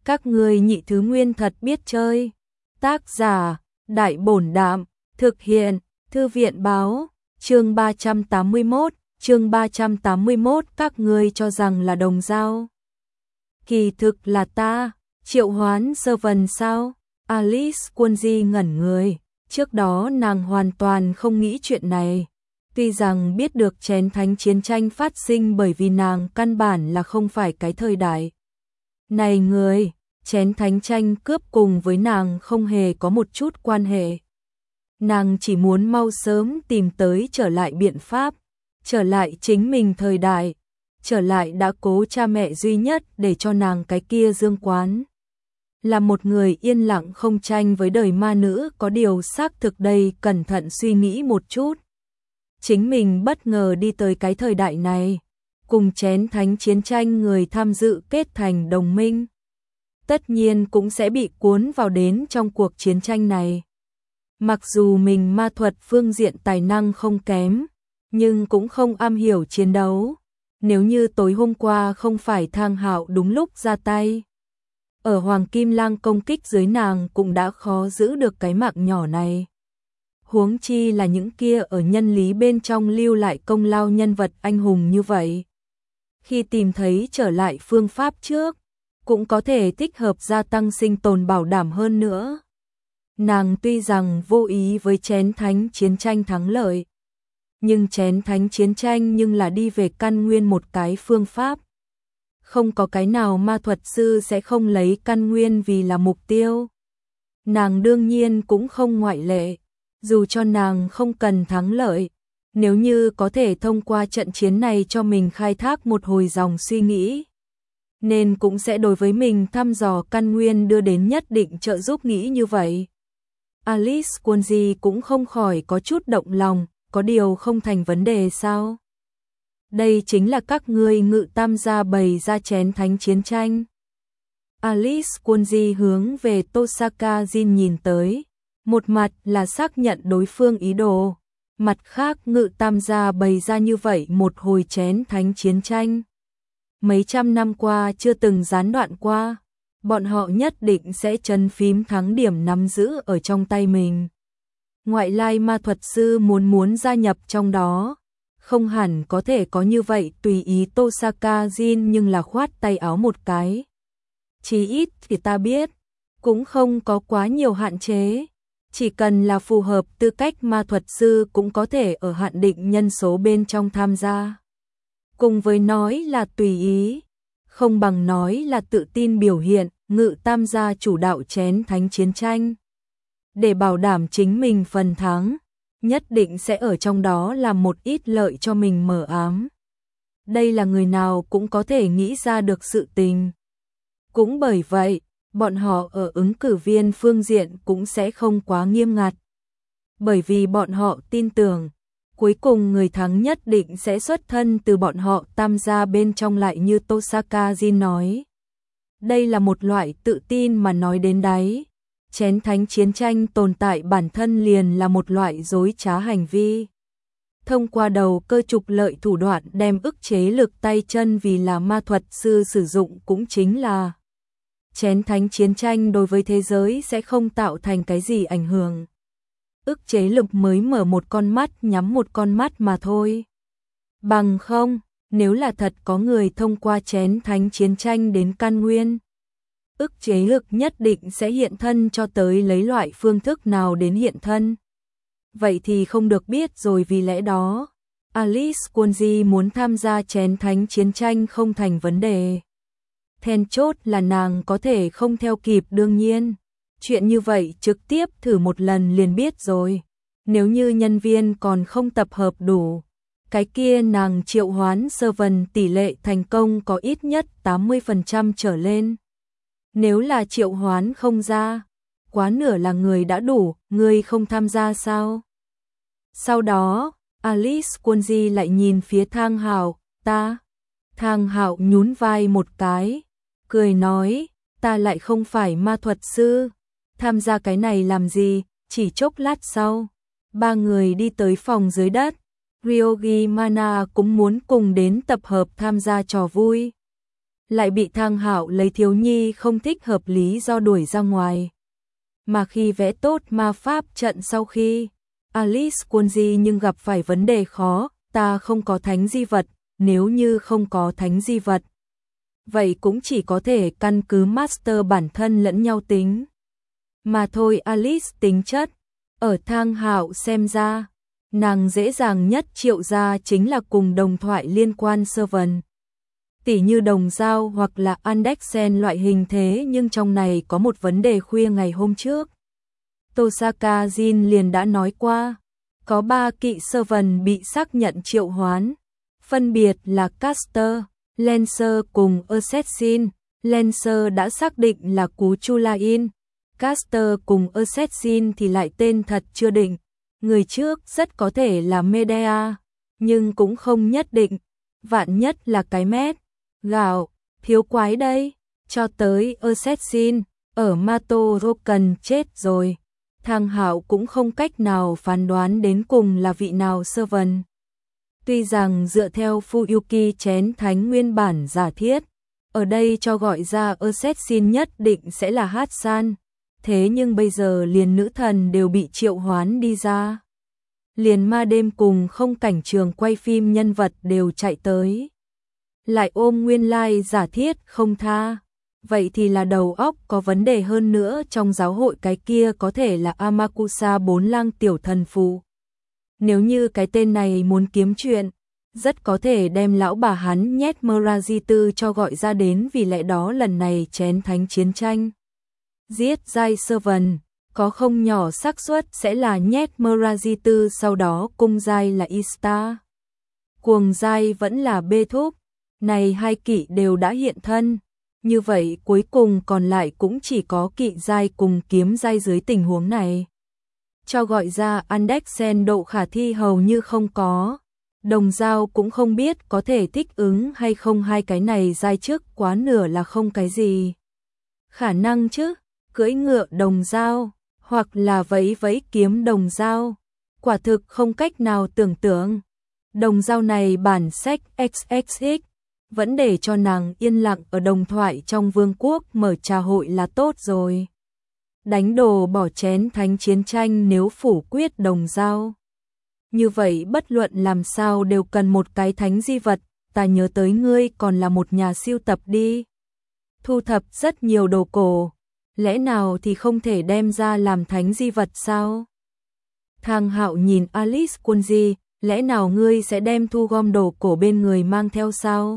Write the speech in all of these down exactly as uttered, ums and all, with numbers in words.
Các ngươi nhị thứ nguyên thật biết chơi. Tác giả, Đại Bổn Đạm, thực hiện, Thư viện Báo, chương ba trăm tám mươi mốt, chương ba trăm tám mươi mốt các ngươi cho rằng là đồng dao. Kỳ thực là ta, triệu hoán sơ vần sao? Alice Quân Di ngẩn người, trước đó nàng hoàn toàn không nghĩ chuyện này. Tuy rằng biết được chén thánh chiến tranh phát sinh bởi vì nàng căn bản là không phải cái thời đại. Này người, chén thánh tranh cướp cùng với nàng không hề có một chút quan hệ. Nàng chỉ muốn mau sớm tìm tới trở lại biện pháp, trở lại chính mình thời đại, trở lại đã cố cha mẹ duy nhất để cho nàng cái kia dương quán. Là một người yên lặng không tranh với đời ma nữ, có điều xác thực đây cẩn thận suy nghĩ một chút. Chính mình bất ngờ đi tới cái thời đại này, cùng chén thánh chiến tranh người tham dự kết thành đồng minh. Tất nhiên cũng sẽ bị cuốn vào đến trong cuộc chiến tranh này. Mặc dù mình ma thuật phương diện tài năng không kém, nhưng cũng không am hiểu chiến đấu. Nếu như tối hôm qua không phải Thang Hạo đúng lúc ra tay, ở Hoàng Kim Lang công kích dưới nàng cũng đã khó giữ được cái mạng nhỏ này. Huống chi là những kia ở nhân lý bên trong lưu lại công lao nhân vật anh hùng như vậy. Khi tìm thấy trở lại phương pháp trước, cũng có thể thích hợp gia tăng sinh tồn bảo đảm hơn nữa. Nàng tuy rằng vô ý với chén thánh chiến tranh thắng lợi, nhưng chén thánh chiến tranh nhưng là đi về căn nguyên một cái phương pháp. Không có cái nào ma thuật sư sẽ không lấy căn nguyên vì là mục tiêu. Nàng đương nhiên cũng không ngoại lệ, dù cho nàng không cần thắng lợi, nếu như có thể thông qua trận chiến này cho mình khai thác một hồi dòng suy nghĩ, nên cũng sẽ đối với mình thăm dò căn nguyên đưa đến nhất định trợ giúp nghĩ như vậy. Alice Quân Di cũng không khỏi có chút động lòng, có điều không thành vấn đề sao? Đây chính là các ngươi Ngự Tam gia bày ra chén thánh chiến tranh. Alice Quân Di hướng về Tosaka Jin nhìn tới, một mặt là xác nhận đối phương ý đồ, mặt khác Ngự Tam gia bày ra như vậy một hồi chén thánh chiến tranh. Mấy trăm năm qua chưa từng gián đoạn qua, bọn họ nhất định sẽ chân phím thắng điểm nắm giữ ở trong tay mình. Ngoại lai ma thuật sư muốn muốn gia nhập trong đó, không hẳn có thể có như vậy tùy ý. Tosaka Jin nhưng là khoát tay áo một cái. Chí ít thì ta biết, cũng không có quá nhiều hạn chế. Chỉ cần là phù hợp tư cách ma thuật sư cũng có thể ở hạn định nhân số bên trong tham gia. Cùng với nói là tùy ý, không bằng nói là tự tin biểu hiện. Ngự Tam gia chủ đạo chén thánh chiến tranh. Để bảo đảm chính mình phần thắng, nhất định sẽ ở trong đó làm một ít lợi cho mình mờ ám. Đây là người nào cũng có thể nghĩ ra được sự tình. Cũng bởi vậy, bọn họ ở ứng cử viên phương diện cũng sẽ không quá nghiêm ngặt. Bởi vì bọn họ tin tưởng, cuối cùng người thắng nhất định sẽ xuất thân từ bọn họ Tam gia bên trong, lại như Tosaka Jin nói. Đây là một loại tự tin mà nói đến đáy. Chén thánh chiến tranh tồn tại bản thân liền là một loại dối trá hành vi. Thông qua đầu cơ trục lợi thủ đoạn đem ức chế lực tay chân vì là ma thuật sư sử dụng, cũng chính là chén thánh chiến tranh đối với thế giới sẽ không tạo thành cái gì ảnh hưởng. Ức chế lực mới mở một con mắt nhắm một con mắt mà thôi. Bằng không, nếu là thật có người thông qua chén thánh chiến tranh đến căn nguyên, ức chế lực nhất định sẽ hiện thân, cho tới lấy loại phương thức nào đến hiện thân. Vậy thì không được biết rồi. Vì lẽ đó, Alice Quân Di muốn tham gia chén thánh chiến tranh không thành vấn đề. Then chốt là nàng có thể không theo kịp, đương nhiên. Chuyện như vậy trực tiếp thử một lần liền biết rồi. Nếu như nhân viên còn không tập hợp đủ, cái kia nàng triệu hoán sơ vần tỷ lệ thành công có ít nhất tám mươi phần trăm trở lên. Nếu là triệu hoán không ra, quá nửa là người đã đủ, người không tham gia sao? Sau đó, Alice Quân Di lại nhìn phía Thang Hạo, ta. Thang Hạo nhún vai một cái, cười nói, ta lại không phải ma thuật sư, tham gia cái này làm gì? Chỉ chốc lát sau, ba người đi tới phòng dưới đất. Ryogi Mana cũng muốn cùng đến tập hợp tham gia trò vui. lại bị Thang Hạo lấy thiếu nhi không thích hợp lý do đuổi ra ngoài. Mà khi vẽ tốt ma pháp trận sau khi Alice Kunji nhưng gặp phải vấn đề khó, ta không có thánh di vật, nếu như không có thánh di vật, vậy cũng chỉ có thể căn cứ master bản thân lẫn nhau tính. Mà thôi Alice tính chất, ở Thang Hạo xem ra, nàng dễ dàng nhất triệu ra chính là cùng đồng thoại liên quan servant. Tỉ như đồng dao hoặc là Andexen loại hình thế, nhưng trong này có một vấn đề khuya ngày hôm trước. Tosaka Jin liền đã nói qua, có ba kỵ servant bị xác nhận triệu hoán, phân biệt là Caster, Lancer cùng Assassin. Lancer đã xác định là cú Chulain, Caster cùng Assassin thì lại tên thật chưa định. Người trước rất có thể là Medea, nhưng cũng không nhất định, vạn nhất là cái mét, gạo, thiếu quái đây, cho tới Assassin, ở Mato Roken chết rồi. Thang Hạo cũng không cách nào phán đoán đến cùng là vị nào servant. Tuy rằng dựa theo Fuyuki chén thánh nguyên bản giả thiết, ở đây cho gọi ra Assassin nhất định sẽ là Hatsan, thế nhưng bây giờ liền nữ thần đều bị triệu hoán đi ra. Liền ma đêm cùng không cảnh trường quay phim nhân vật đều chạy tới. Lại ôm nguyên lai giả thiết không tha. Vậy thì là đầu óc có vấn đề hơn nữa, trong giáo hội cái kia có thể là Amakusa bốn lang tiểu thần phù. Nếu như cái tên này muốn kiếm chuyện, rất có thể đem lão bà hắn nhét Meraji cho gọi ra đến, vì lẽ đó lần này chén thánh chiến tranh. Giết giai servant, có không nhỏ xác suất sẽ là nhét Meraji, sau đó cung giai là Ista. Cuồng giai vẫn là bê thúc, này hai kỵ đều đã hiện thân. Như vậy cuối cùng còn lại cũng chỉ có kỵ giai cùng kiếm giai dưới tình huống này. Cho gọi ra Andexen độ khả thi hầu như không có. Đồng dao cũng không biết có thể thích ứng hay không, hai cái này giai trước quá nửa là không cái gì khả năng chứ. Cưỡi ngựa đồng dao, hoặc là vẫy vẫy kiếm đồng dao, quả thực không cách nào tưởng tượng. Đồng dao này bản sách ích ích ích, vẫn để cho nàng yên lặng ở đồng thoại trong vương quốc mở trà hội là tốt rồi. Đánh đồ bỏ chén thánh chiến tranh nếu phủ quyết đồng dao. Như vậy bất luận làm sao đều cần một cái thánh di vật, ta nhớ tới ngươi còn là một nhà siêu tập đi. Thu thập rất nhiều đồ cổ, lẽ nào thì không thể đem ra làm thánh di vật sao? Thang Hạo nhìn Alice Kunji, lẽ nào ngươi sẽ đem thu gom đồ cổ bên người mang theo sao?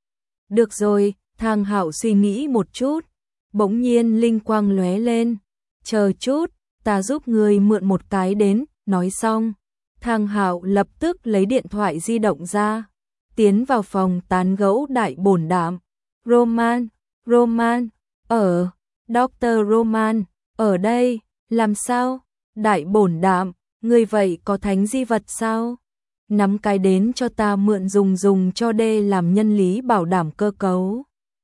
Được rồi, Thang Hạo suy nghĩ một chút, bỗng nhiên linh quang lóe lên, chờ chút, ta giúp ngươi mượn một cái đến. Nói xong, Thang Hạo lập tức lấy điện thoại di động ra, tiến vào phòng tán gẫu đại bổn đạm. Roman, Roman, ở, doctor Roman, ở đây, làm sao? Đại bổn đạm, ngươi vậy có thánh di vật sao? Nắm cái đến cho ta mượn dùng dùng cho đê làm nhân lý bảo đảm cơ cấu.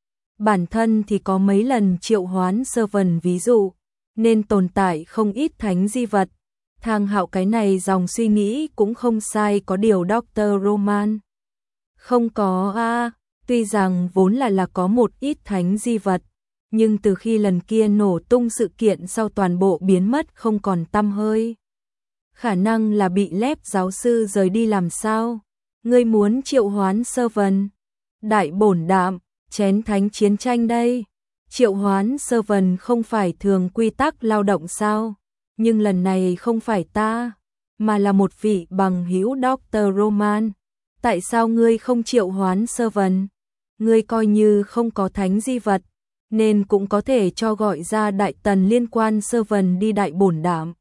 Bản thân thì có mấy lần triệu hoán servant ví dụ, nên tồn tại không ít thánh di vật. Thang Hạo cái này dòng suy nghĩ cũng không sai, có điều doctor Roman không có a, à, tuy rằng vốn là là có một ít thánh di vật, nhưng từ khi lần kia nổ tung sự kiện sau toàn bộ biến mất không còn tăm hơi. Khả năng là bị lép giáo sư rời đi làm sao? Ngươi muốn triệu hoán servant? Đại bổn đạm, chén thánh chiến tranh đây. Triệu hoán servant không phải thường quy tắc lao động sao? Nhưng lần này không phải ta, mà là một vị bằng hữu doctor Roman. Tại sao ngươi không triệu hoán servant? Ngươi coi như không có thánh di vật, nên cũng có thể cho gọi ra đại tần liên quan servant đi. Đại bổn đạm,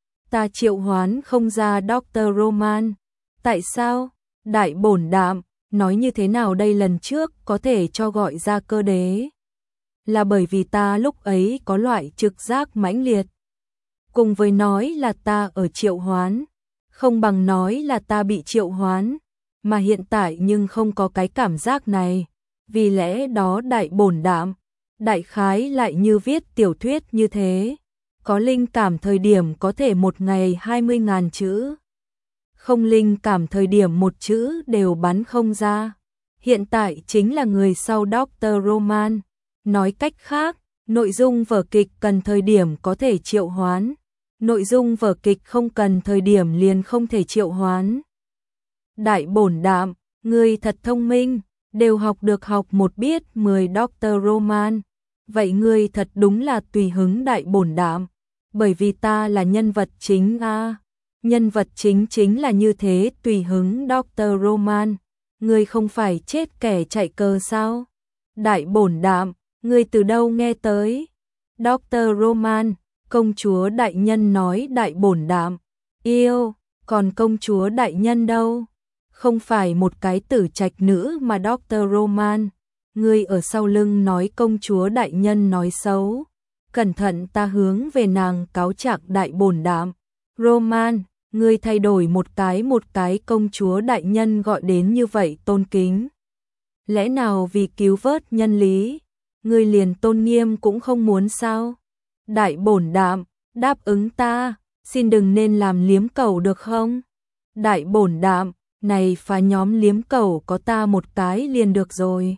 ta triệu hoán không ra doctor Roman. Tại sao? Đại bổn đạm, nói như thế nào đây? Lần trước có thể cho gọi ra cơ đế, là bởi vì ta lúc ấy có loại trực giác mãnh liệt. Cùng với nói là ta ở triệu hoán, không bằng nói là ta bị triệu hoán, mà hiện tại nhưng không có cái cảm giác này. Vì lẽ đó đại bổn đạm, đại khái lại như viết tiểu thuyết như thế. Có linh cảm thời điểm có thể một ngày hai mươi nghìn chữ. Không linh cảm thời điểm một chữ đều bắn không ra. hiện tại chính là người sau Doctor Roman. Nói cách khác, nội dung vở kịch cần thời điểm có thể triệu hoán. Nội dung vở kịch không cần thời điểm liền không thể triệu hoán. Đại bổn đạm, ngươi thật thông minh, đều học được học một biết mười Doctor Roman. Vậy ngươi thật đúng là tùy hứng đại bổn đạm, bởi vì ta là nhân vật chính a. À. Nhân vật chính chính là như thế tùy hứng Doctor Roman. Ngươi không phải chết kẻ chạy cờ sao? Đại bổn đạm, ngươi từ đâu nghe tới? Doctor Roman, công chúa đại nhân nói đại bổn đạm. Yêu, còn công chúa đại nhân đâu? Không phải một cái tử trạch nữ mà Doctor Roman. Ngươi ở sau lưng nói công chúa đại nhân nói xấu. Cẩn thận ta hướng về nàng cáo trạng đại bổn đạm. Roman, ngươi thay đổi một cái một cái công chúa đại nhân gọi đến như vậy tôn kính. Lẽ nào vì cứu vớt nhân lý, ngươi liền tôn nghiêm cũng không muốn sao? Đại bổn đạm, đáp ứng ta, xin đừng nên làm liếm cầu được không? Đại bổn đạm, này phá nhóm liếm cầu có ta một cái liền được rồi.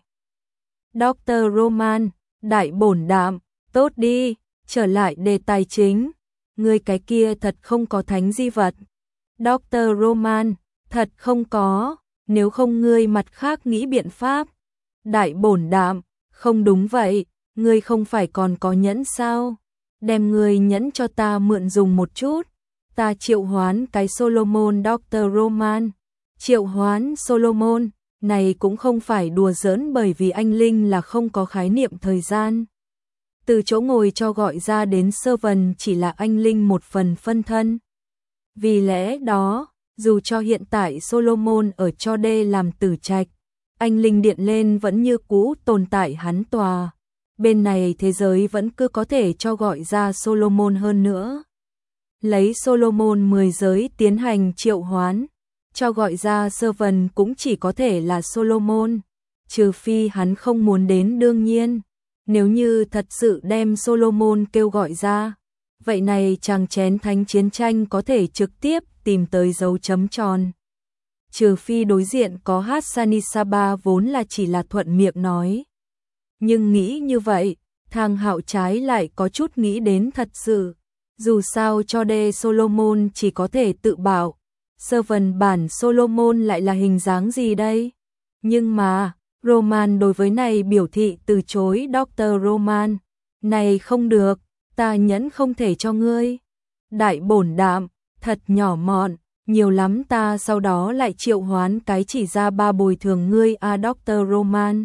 Doctor Roman, đại bổn đạm, tốt đi, trở lại đề tài chính. Ngươi cái kia thật không có thánh di vật. Doctor Roman, thật không có, nếu không ngươi mặt khác nghĩ biện pháp. Đại bổn đạm, không đúng vậy, ngươi không phải còn có nhẫn sao? Đem ngươi nhẫn cho ta mượn dùng một chút. Ta triệu hoán cái Solomon Doctor Roman. Triệu hoán Solomon, này cũng không phải đùa giỡn bởi vì anh Linh là không có khái niệm thời gian. Từ chỗ ngồi cho gọi ra đến servant chỉ là anh Linh một phần phân thân. Vì lẽ đó, dù cho hiện tại Solomon ở cho đê làm tử trạch, anh Linh điện lên vẫn như cũ tồn tại hắn tòa. Bên này thế giới vẫn cứ có thể cho gọi ra Solomon hơn nữa. Lấy Solomon mười giới tiến hành triệu hoán, cho gọi ra servant cũng chỉ có thể là Solomon, trừ phi hắn không muốn đến đương nhiên. Nếu như thật sự đem Solomon kêu gọi ra, vậy này chàng chén thánh chiến tranh có thể trực tiếp tìm tới dấu chấm tròn. Trừ phi đối diện có Hassanisaba vốn là chỉ là thuận miệng nói. Nhưng nghĩ như vậy, Thang Hạo trái lại có chút nghĩ đến thật sự. Dù sao cho đê Solomon chỉ có thể tự bảo, servant bản Solomon lại là hình dáng gì đây? Nhưng mà, Roman đối với này biểu thị từ chối Doctor Roman. Này không được, ta nhẫn không thể cho ngươi. Đại bổn đạm, thật nhỏ mọn, nhiều lắm ta sau đó lại triệu hoán cái chỉ ra ba bồi thường ngươi a à Doctor Roman.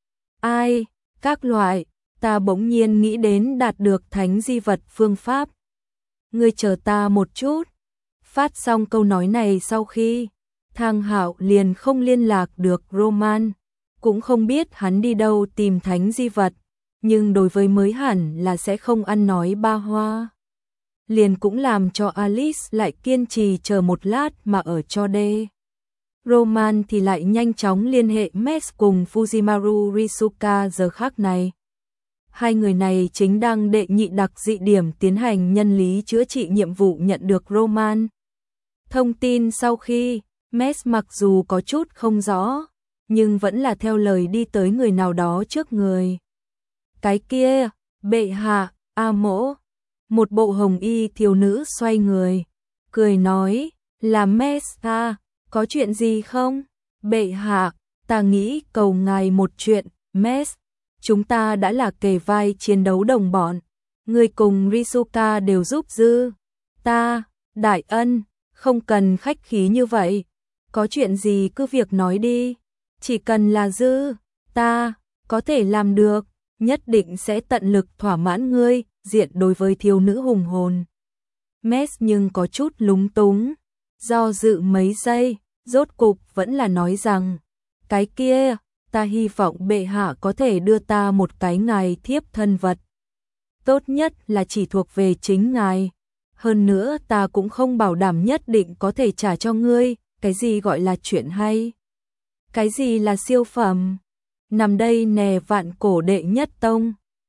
Ai, các loại, ta bỗng nhiên nghĩ đến đạt được thánh di vật phương pháp. Ngươi chờ ta một chút. Phát xong câu nói này sau khi, Thang Hạo liền không liên lạc được Roman. Cũng không biết hắn đi đâu tìm thánh di vật, nhưng đối với mới hẳn là sẽ không ăn nói ba hoa. Liền cũng làm cho Alice lại kiên trì chờ một lát mà ở cho đê. Roman thì lại nhanh chóng liên hệ Mes cùng Fujimaru Risuka giờ khác này. Hai người này chính đang đệ nhị đặc dị điểm tiến hành nhân lý chữa trị nhiệm vụ nhận được Roman. Thông tin sau khi, Mes mặc dù có chút không rõ, nhưng vẫn là theo lời đi tới người nào đó trước người. Cái kia, bệ hạ, A Mỗ. Một bộ hồng y thiếu nữ xoay người, cười nói, là Mes ta, có chuyện gì không? Bệ hạ, ta nghĩ cầu ngài một chuyện, Mes. Chúng ta đã là kề vai chiến đấu đồng bọn. Người cùng Risuka đều giúp dư. Ta, đại ân, không cần khách khí như vậy. Có chuyện gì cứ việc nói đi. Chỉ cần là dư, ta, có thể làm được. Nhất định sẽ tận lực thỏa mãn ngươi, diện đối với thiếu nữ hùng hồn. Mes nhưng có chút lúng túng. Do dự mấy giây, rốt cục vẫn là nói rằng. Cái kia, ta hy vọng bệ hạ có thể đưa ta một cái ngài thiếp thân vật. Tốt nhất là chỉ thuộc về chính ngài. Hơn nữa ta cũng không bảo đảm nhất định có thể trả cho ngươi. Cái gì gọi là chuyện hay? Cái gì là siêu phẩm? Nằm đây nè vạn cổ đệ nhất tông.